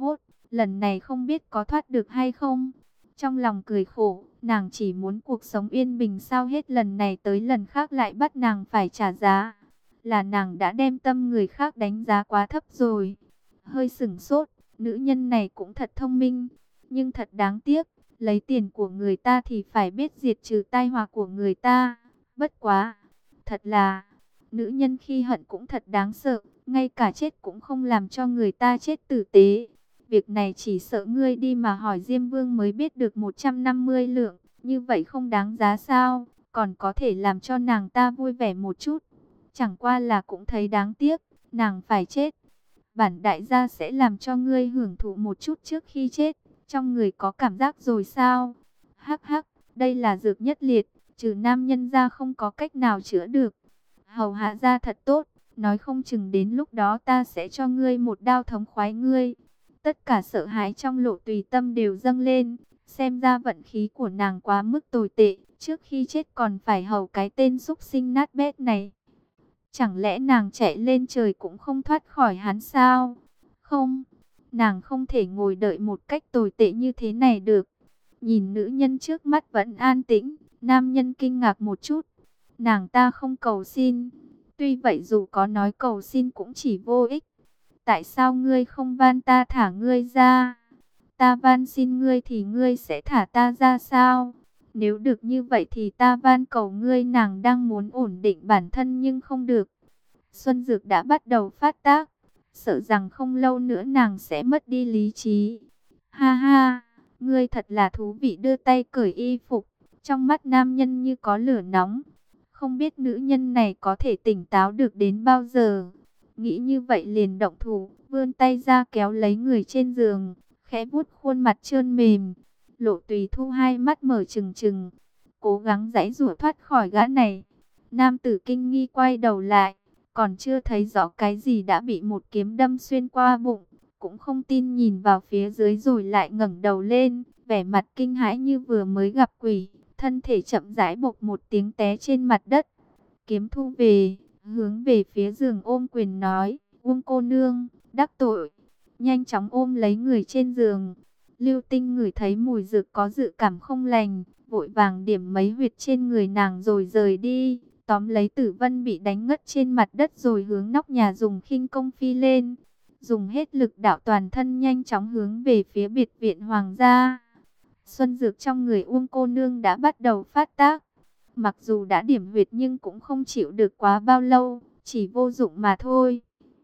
lần này không biết có thoát được hay không. Trong lòng cười khổ, nàng chỉ muốn cuộc sống yên bình, sao hết lần này tới lần khác lại bắt nàng phải trả giá. Là nàng đã đem tâm người khác đánh giá quá thấp rồi. Hơi sửng sốt, nữ nhân này cũng thật thông minh, nhưng thật đáng tiếc, lấy tiền của người ta thì phải biết diệt trừ tai họa của người ta. Bất quá, thật là, nữ nhân khi hận cũng thật đáng sợ, ngay cả chết cũng không làm cho người ta chết tử tế. Việc này chỉ sợ ngươi đi mà hỏi Diêm Vương mới biết được một trăm năm mươi lượng, như vậy không đáng giá sao, còn có thể làm cho nàng ta vui vẻ một chút. Chẳng qua là cũng thấy đáng tiếc, nàng phải chết. Bản đại gia sẽ làm cho ngươi hưởng thụ một chút trước khi chết, trong người có cảm giác rồi sao? Hắc hắc, đây là dược nhất liệt, trừ nam nhân ra không có cách nào chữa được. Hầu hạ gia thật tốt, nói không chừng đến lúc đó ta sẽ cho ngươi một đao thống khoái ngươi. Tất cả sợ hãi trong Lộ Tùy tâm đều dâng lên, xem ra vận khí của nàng quá mức tồi tệ, trước khi chết còn phải hầu cái tên súc sinh nát bét này. Chẳng lẽ nàng chạy lên trời cũng không thoát khỏi hắn sao? Không, nàng không thể ngồi đợi một cách tồi tệ như thế này được. Nhìn nữ nhân trước mắt vẫn an tĩnh, nam nhân kinh ngạc một chút. Nàng ta không cầu xin, tuy vậy dù có nói cầu xin cũng chỉ vô ích. Tại sao ngươi không van ta thả ngươi ra? Ta van xin ngươi thì ngươi sẽ thả ta ra sao? Nếu được như vậy thì ta van cầu ngươi. Nàng đang muốn ổn định bản thân nhưng không được. Xuân Dược đã bắt đầu phát tác, sợ rằng không lâu nữa nàng sẽ mất đi lý trí. Ha ha, ngươi thật là thú vị, đưa tay cởi y phục. Trong mắt nam nhân như có lửa nóng. Không biết nữ nhân này có thể tỉnh táo được đến bao giờ. Nghĩ như vậy liền động thủ, vươn tay ra kéo lấy người trên giường, khẽ vuốt khuôn mặt trơn mềm. Lộ Tùy thu hai mắt mở trừng trừng, cố gắng giãy giụa thoát khỏi gã này. Nam tử kinh nghi quay đầu lại, còn chưa thấy rõ cái gì đã bị một kiếm đâm xuyên qua bụng, cũng không tin nhìn vào phía dưới rồi lại ngẩng đầu lên, vẻ mặt kinh hãi như vừa mới gặp quỷ, thân thể chậm rãi bộc một tiếng té trên mặt đất. Kiếm thu về, hướng về phía giường ôm quyền nói, Uông cô nương, đắc tội. Nhanh chóng ôm lấy người trên giường. Lưu Tinh ngửi thấy mùi dược có dự cảm không lành, vội vàng điểm mấy huyệt trên người nàng rồi rời đi. Tóm lấy Tử Vân bị đánh ngất trên mặt đất rồi hướng nóc nhà dùng khinh công phi lên. Dùng hết lực đạo toàn thân nhanh chóng hướng về phía biệt viện hoàng gia. Xuân dược trong người Uông cô nương đã bắt đầu phát tác. Mặc dù đã điểm huyệt nhưng cũng không chịu được quá bao lâu, chỉ vô dụng mà thôi.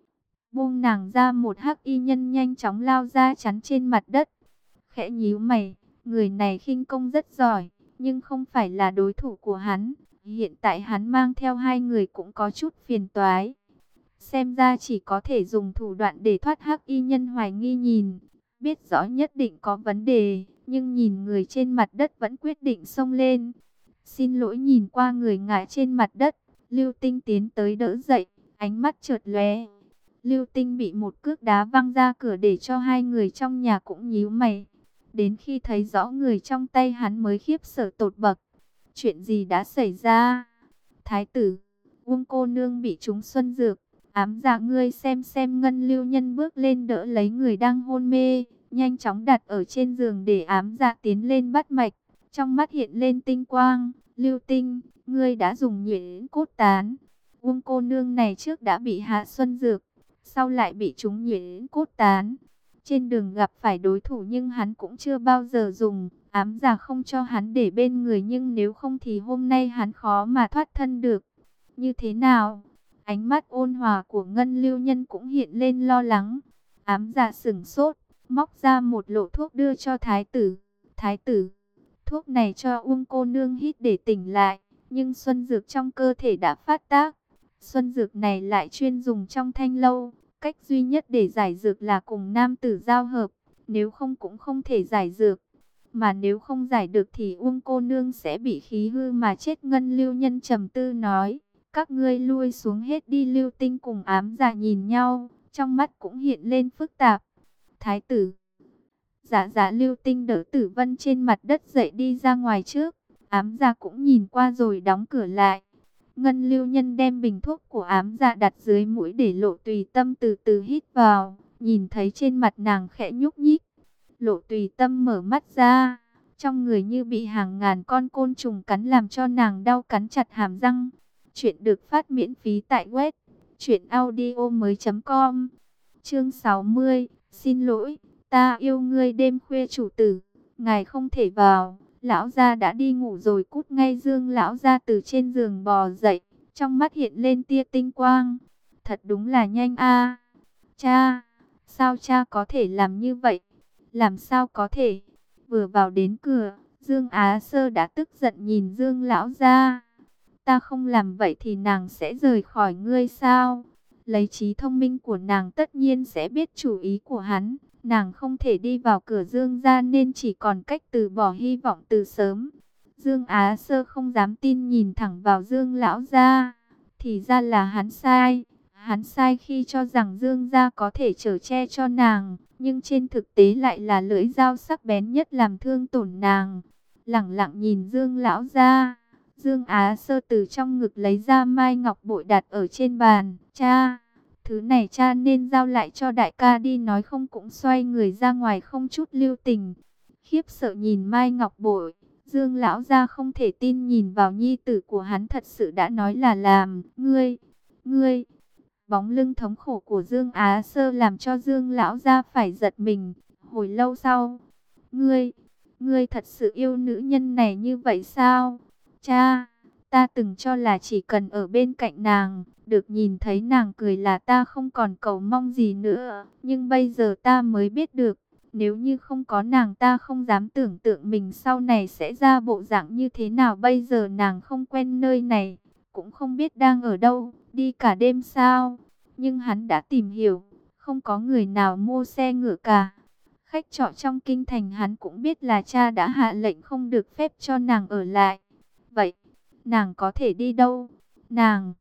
Buông nàng ra, một hắc y nhân nhanh chóng lao ra chắn trên mặt đất. Khẽ nhíu mày, người này khinh công rất giỏi, nhưng không phải là đối thủ của hắn. Hiện tại hắn mang theo hai người cũng có chút phiền toái. Xem ra chỉ có thể dùng thủ đoạn để thoát. Hắc y nhân hoài nghi nhìn, biết rõ nhất định có vấn đề, nhưng nhìn người trên mặt đất vẫn quyết định xông lên. Xin lỗi, nhìn qua người ngã trên mặt đất, Lưu Tinh tiến tới đỡ dậy, ánh mắt chợt lóe. Lưu Tinh bị một cước đá văng ra cửa để cho hai người trong nhà cũng nhíu mày. Đến khi thấy rõ người trong tay hắn mới khiếp sợ tột bậc. Chuyện gì đã xảy ra? Thái tử, Uông cô nương bị trúng xuân dược. Ám dạ ngươi xem xem. Ngân Lưu Nhân bước lên đỡ lấy người đang hôn mê, nhanh chóng đặt ở trên giường để ám dạ tiến lên bắt mạch. Trong mắt hiện lên tinh quang. Lưu Tinh, ngươi đã dùng nhuyễn cốt tán. Uông cô nương này trước đã bị hạ xuân dược, sau lại bị trúng nhuyễn cốt tán. Trên đường gặp phải đối thủ nhưng hắn cũng chưa bao giờ dùng. Ám giả không cho hắn để bên người, nhưng nếu không thì hôm nay hắn khó mà thoát thân được. Như thế nào? Ánh mắt ôn hòa của Ngân Lưu Nhân cũng hiện lên lo lắng. Ám giả sửng sốt, móc ra một lọ thuốc đưa cho thái tử. Thái tử, thuốc này cho Uông cô nương hít để tỉnh lại, nhưng xuân dược trong cơ thể đã phát tác. Xuân dược này lại chuyên dùng trong thanh lâu. Cách duy nhất để giải dược là cùng nam tử giao hợp, nếu không cũng không thể giải dược. Mà nếu không giải được thì Uông cô nương sẽ bị khí hư mà chết. Ngân Lưu Nhân trầm tư nói, các ngươi lui xuống hết đi. Lưu Tinh cùng ám giả nhìn nhau, trong mắt cũng hiện lên phức tạp. Thái tử, dạ dạ. Lưu Tinh đỡ Tử Vân trên mặt đất dậy đi ra ngoài trước. Ám giả cũng nhìn qua rồi đóng cửa lại. Ngân Lưu Nhân đem bình thuốc của ám dạ đặt dưới mũi để Lộ Tùy Tâm từ từ hít vào. Nhìn thấy trên mặt nàng khẽ nhúc nhích, Lộ Tùy Tâm mở mắt ra, trong người như bị hàng ngàn con côn trùng cắn làm cho nàng đau cắn chặt hàm răng. Chuyện được phát miễn phí tại web truyện audio mới chấm com. Chương sáu mươi, xin lỗi, ta yêu ngươi. Đêm khuya chủ tử, ngài không thể vào, lão gia đã đi ngủ rồi. Cút ngay. Dương lão gia từ trên giường bò dậy, trong mắt hiện lên tia tinh quang. Thật đúng là nhanh a. Cha, sao cha có thể làm như vậy? Làm sao có thể? Vừa vào đến cửa, Dương Á Sơ đã tức giận nhìn Dương lão gia. Ta không làm vậy thì nàng sẽ rời khỏi ngươi sao? Lấy trí thông minh của nàng tất nhiên sẽ biết chủ ý của hắn. Nàng không thể đi vào cửa Dương gia nên chỉ còn cách từ bỏ hy vọng từ sớm. Dương Á Sơ không dám tin nhìn thẳng vào Dương lão gia. Thì ra là hắn sai. Hắn sai khi cho rằng Dương gia có thể chở che cho nàng, nhưng trên thực tế lại là lưỡi dao sắc bén nhất làm thương tổn nàng. Lẳng lặng nhìn Dương lão gia, Dương Á Sơ từ trong ngực lấy ra mai ngọc bội đặt ở trên bàn. Cha, thứ này cha nên giao lại cho đại ca đi, nói không cũng xoay người ra ngoài không chút lưu tình. Khiếp sợ nhìn mai ngọc bội, Dương lão gia không thể tin nhìn vào nhi tử của hắn, thật sự đã nói là làm. Ngươi, ngươi... Bóng lưng thống khổ của Dương Á Sơ làm cho Dương lão gia phải giật mình. Hồi lâu sau, ngươi, ngươi thật sự yêu nữ nhân này như vậy sao? Cha, ta từng cho là chỉ cần ở bên cạnh nàng, được nhìn thấy nàng cười là ta không còn cầu mong gì nữa. Nhưng bây giờ ta mới biết được, nếu như không có nàng ta không dám tưởng tượng mình sau này sẽ ra bộ dạng như thế nào. Bây giờ nàng không quen nơi này, cũng không biết đang ở đâu, đi cả đêm sao? Nhưng hắn đã tìm hiểu, không có người nào mua xe ngựa cả. Khách trọ trong kinh thành hắn cũng biết là cha đã hạ lệnh không được phép cho nàng ở lại. Vậy, nàng có thể đi đâu? Nàng...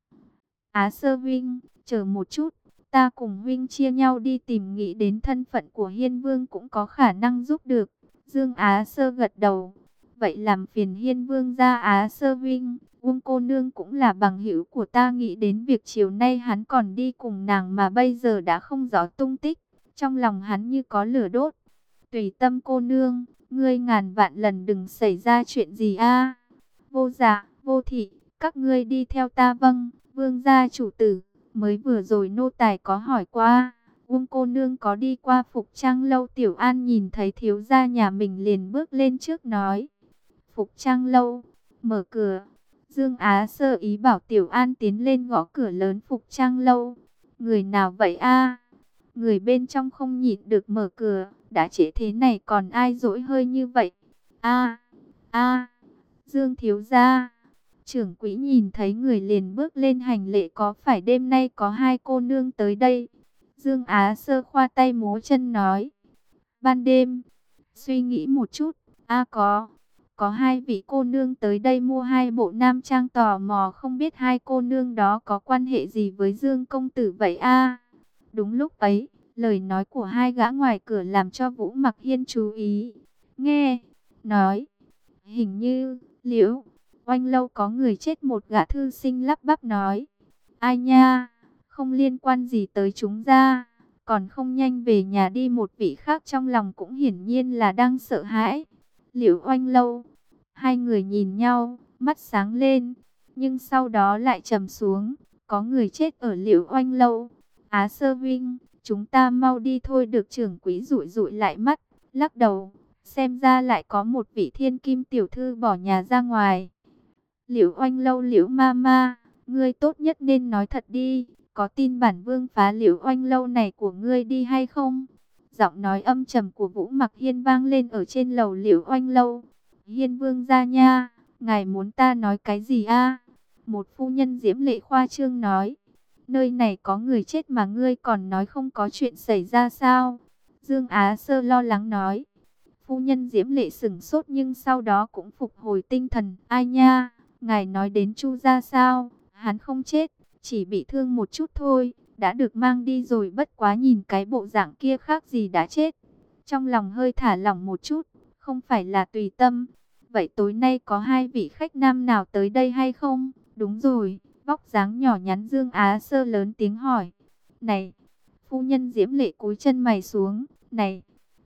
Á Sơ huynh, chờ một chút, ta cùng huynh chia nhau đi tìm. Nghĩ đến thân phận của Hiên Vương cũng có khả năng giúp được. Dương Á Sơ gật đầu. Vậy làm phiền Hiên Vương ra. Á Sơ huynh, Uông cô nương cũng là bằng hữu của ta. Nghĩ đến việc chiều nay hắn còn đi cùng nàng mà bây giờ đã không rõ tung tích, trong lòng hắn như có lửa đốt. Tùy Tâm cô nương, ngươi ngàn vạn lần đừng xảy ra chuyện gì a. Vô Dạ, Vô Thị, các ngươi đi theo ta. Vâng, Vương gia chủ tử. Mới vừa rồi nô tài có hỏi qua, Uông cô nương có đi qua Phục Trang lâu. Tiểu An nhìn thấy thiếu gia nhà mình liền bước lên trước nói. Phục Trang lâu, mở cửa. Dương Á Sơ ý bảo Tiểu An tiến lên gõ cửa lớn Phục Trang lâu. Người nào vậy a? Người bên trong không nhịn được mở cửa. Đã trễ thế này còn ai dỗi hơi như vậy? A, a, Dương thiếu gia. Trưởng quỹ nhìn thấy người liền bước lên hành lễ. Có phải đêm nay có hai cô nương tới đây? Dương Á Sơ khoa tay múa chân nói. Ban đêm, suy nghĩ một chút. A có, có hai vị cô nương tới đây mua hai bộ nam trang, tò mò không biết hai cô nương đó có quan hệ gì với Dương công tử vậy a? Đúng lúc ấy, lời nói của hai gã ngoài cửa làm cho Vũ Mặc Hiên chú ý. Nghe, nói, hình như, Liễu Oanh lâu có người chết. Một gã thư sinh lắp bắp nói. Ai nha, không liên quan gì tới chúng ra, còn không nhanh về nhà đi. Một vị khác trong lòng cũng hiển nhiên là đang sợ hãi. Liễu Oanh lâu. Hai người nhìn nhau, mắt sáng lên, nhưng sau đó lại trầm xuống. Có người chết ở Liễu Oanh lâu. Á Sơ huynh, chúng ta mau đi thôi. Được trưởng quỹ dụi dụi lại mắt, lắc đầu. Xem ra lại có một vị thiên kim tiểu thư bỏ nhà ra ngoài. Liễu Oanh lâu. Liễu ma ma, ngươi tốt nhất nên nói thật đi, có tin bản vương phá Liễu Oanh lâu này của ngươi đi hay không? Giọng nói âm trầm của Vũ Mặc Hiên vang lên ở trên lầu Liễu Oanh lâu. Hiên vương gia nha, ngài muốn ta nói cái gì a? Một phu nhân diễm lệ khoa trương nói. Nơi này có người chết mà ngươi còn nói không có chuyện xảy ra sao? Dương Á Sơ lo lắng nói. Phu nhân diễm lệ sửng sốt nhưng sau đó cũng phục hồi tinh thần. Ai nha, ngài nói đến Chu gia sao? Hắn không chết, chỉ bị thương một chút thôi, đã được mang đi rồi. Bất quá nhìn cái bộ dạng kia khác gì đã chết. Trong lòng hơi thả lỏng một chút, không phải là Tùy Tâm. Vậy tối nay có hai vị khách nam nào tới đây hay không? Đúng rồi, vóc dáng nhỏ nhắn. Dương Á Sơ lớn tiếng hỏi. Này, phu nhân diễm lệ cúi chân mày xuống. Này,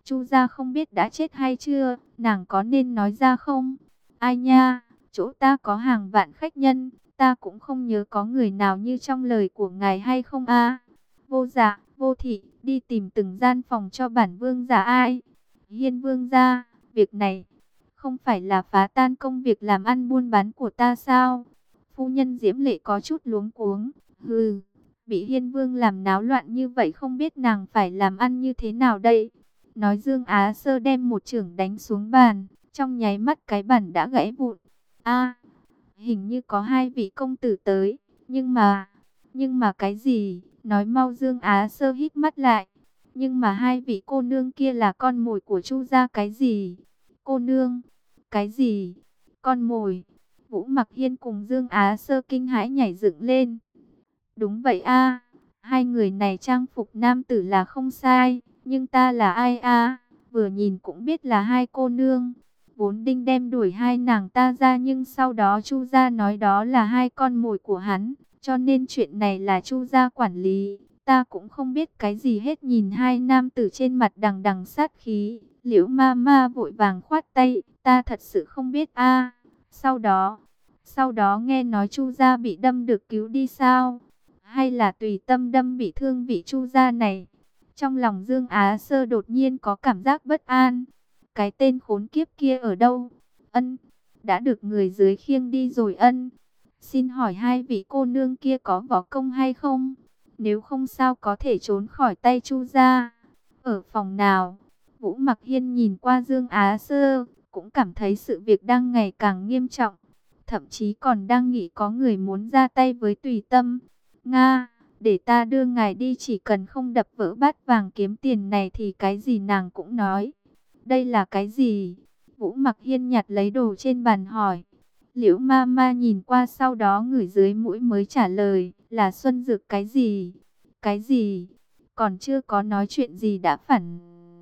Chu gia không biết đã chết hay chưa, nàng có nên nói ra không? Ai nha, chỗ ta có hàng vạn khách nhân, ta cũng không nhớ có người nào như trong lời của ngài hay không a. Vô Dạ, Vô Thị, đi tìm từng gian phòng cho bản vương giả ai. Hiên vương gia, việc này không phải là phá tan công việc làm ăn buôn bán của ta sao? Phu nhân Diễm Lệ có chút luống cuống. Hừ, bị Hiên vương làm náo loạn như vậy không biết nàng phải làm ăn như thế nào đây? Nói Dương Á Sơ đem một chưởng đánh xuống bàn, trong nháy mắt cái bàn đã gãy vụn. A, hình như có hai vị công tử tới, nhưng mà, nhưng mà cái gì? Nói mau. Dương Á Sơ hít mắt lại. Nhưng mà hai vị cô nương kia là con mồi của Chu gia. Cái gì? Cô nương? Cái gì? Con mồi? Vũ Mặc Hiên cùng Dương Á Sơ kinh hãi nhảy dựng lên. Đúng vậy a, hai người này trang phục nam tử là không sai, nhưng ta là ai a? Vừa nhìn cũng biết là hai cô nương. Vốn định đem đuổi hai nàng ta ra, nhưng sau đó Chu gia nói đó là hai con mồi của hắn, cho nên chuyện này là Chu gia quản lý. Ta cũng không biết cái gì hết. Nhìn hai nam tử trên mặt đằng đằng sát khí, Liễu Ma Ma vội vàng khoát tay, ta thật sự không biết a. Sau đó, sau đó nghe nói Chu gia bị đâm được cứu đi sao? Hay là tùy tâm đâm bị thương vị Chu gia này? Trong lòng Dương Á Sơ đột nhiên có cảm giác bất an. Cái tên khốn kiếp kia ở đâu? Ân, đã được người dưới khiêng đi rồi. Ân, xin hỏi hai vị cô nương kia có võ công hay không? Nếu không sao có thể trốn khỏi tay Chu gia? Ở phòng nào? Vũ Mặc Hiên nhìn qua Dương Á Sơ, cũng cảm thấy sự việc đang ngày càng nghiêm trọng. Thậm chí còn đang nghĩ có người muốn ra tay với tùy tâm. Nga, để ta đưa ngài đi, chỉ cần không đập vỡ bát vàng kiếm tiền này thì cái gì nàng cũng nói. Đây là cái gì? Vũ Mặc Hiên nhặt lấy đồ trên bàn hỏi. Liễu Ma Ma nhìn qua, sau đó ngửi dưới mũi mới trả lời, là xuân dược. Cái gì? Cái gì? Còn chưa có nói chuyện gì đã phản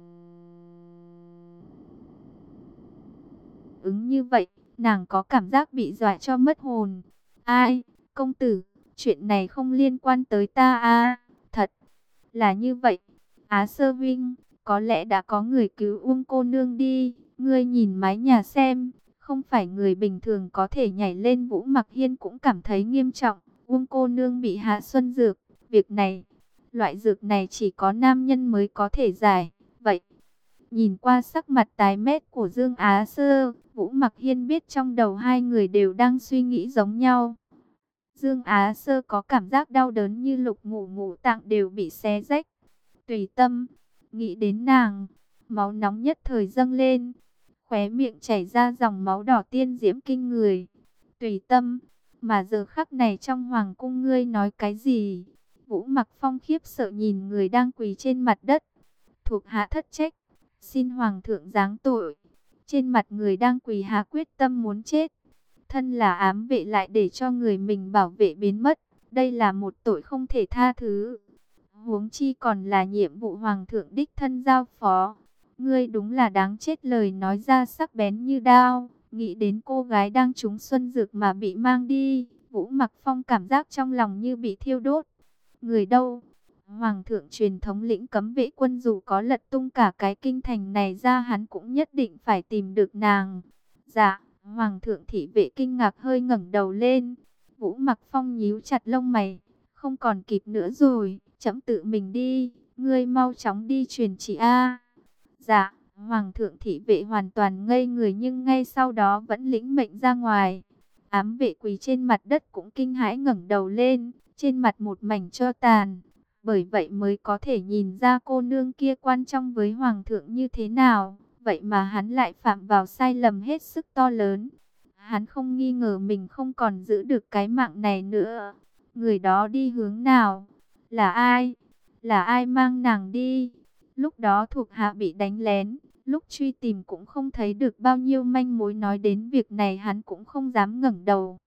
ứng như vậy, nàng có cảm giác bị dọa cho mất hồn. Ai, công tử, chuyện này không liên quan tới ta à? Thật là như vậy. Á Sơ Vinh, có lẽ đã có người cứu Uông cô nương đi. Ngươi nhìn mái nhà xem, không phải người bình thường có thể nhảy lên. Vũ Mặc Hiên cũng cảm thấy nghiêm trọng. Uông cô nương bị hạ xuân dược. Việc này, loại dược này chỉ có nam nhân mới có thể giải. Vậy, nhìn qua sắc mặt tái mét của Dương Á Sơ, Vũ Mặc Hiên biết trong đầu hai người đều đang suy nghĩ giống nhau. Dương Á Sơ có cảm giác đau đớn như lục ngủ ngũ tạng đều bị xé rách. Tùy tâm, nghĩ đến nàng, máu nóng nhất thời dâng lên, khóe miệng chảy ra dòng máu đỏ tiên diễm kinh người. Tùy tâm, mà giờ khắc này trong hoàng cung ngươi nói cái gì? Vũ Mặc Phong khiếp sợ nhìn người đang quỳ trên mặt đất. Thuộc hạ thất trách, xin hoàng thượng giáng tội. Trên mặt người đang quỳ hạ quyết tâm muốn chết. Thân là ám vệ lại để cho người mình bảo vệ biến mất, đây là một tội không thể tha thứ. Huống chi còn là nhiệm vụ hoàng thượng đích thân giao phó. Ngươi đúng là đáng chết. Lời nói ra sắc bén như đao. Nghĩ đến cô gái đang trúng xuân dược mà bị mang đi, Vũ Mặc Phong cảm giác trong lòng như bị thiêu đốt. Người đâu? Hoàng thượng truyền thống lĩnh cấm vệ quân, dù có lật tung cả cái kinh thành này ra, hắn cũng nhất định phải tìm được nàng. Dạ. Hoàng thượng. Thị vệ kinh ngạc hơi ngẩng đầu lên. Vũ Mặc Phong nhíu chặt lông mày. Không còn kịp nữa rồi, trẫm tự mình đi, ngươi mau chóng đi truyền chỉ a. Dạ. Hoàng thượng. Thị vệ hoàn toàn ngây người, nhưng ngay sau đó vẫn lĩnh mệnh ra ngoài. Ám vệ quỳ trên mặt đất cũng kinh hãi ngẩng đầu lên, trên mặt một mảnh tro tàn. Bởi vậy mới có thể nhìn ra cô nương kia quan trọng với hoàng thượng như thế nào. Vậy mà hắn lại phạm vào sai lầm hết sức to lớn. Hắn không nghi ngờ mình không còn giữ được cái mạng này nữa. Người đó đi hướng nào? Là ai? Là ai mang nàng đi? Lúc đó thuộc hạ bị đánh lén, lúc truy tìm cũng không thấy được bao nhiêu manh mối. Nói đến việc này hắn cũng không dám ngẩng đầu.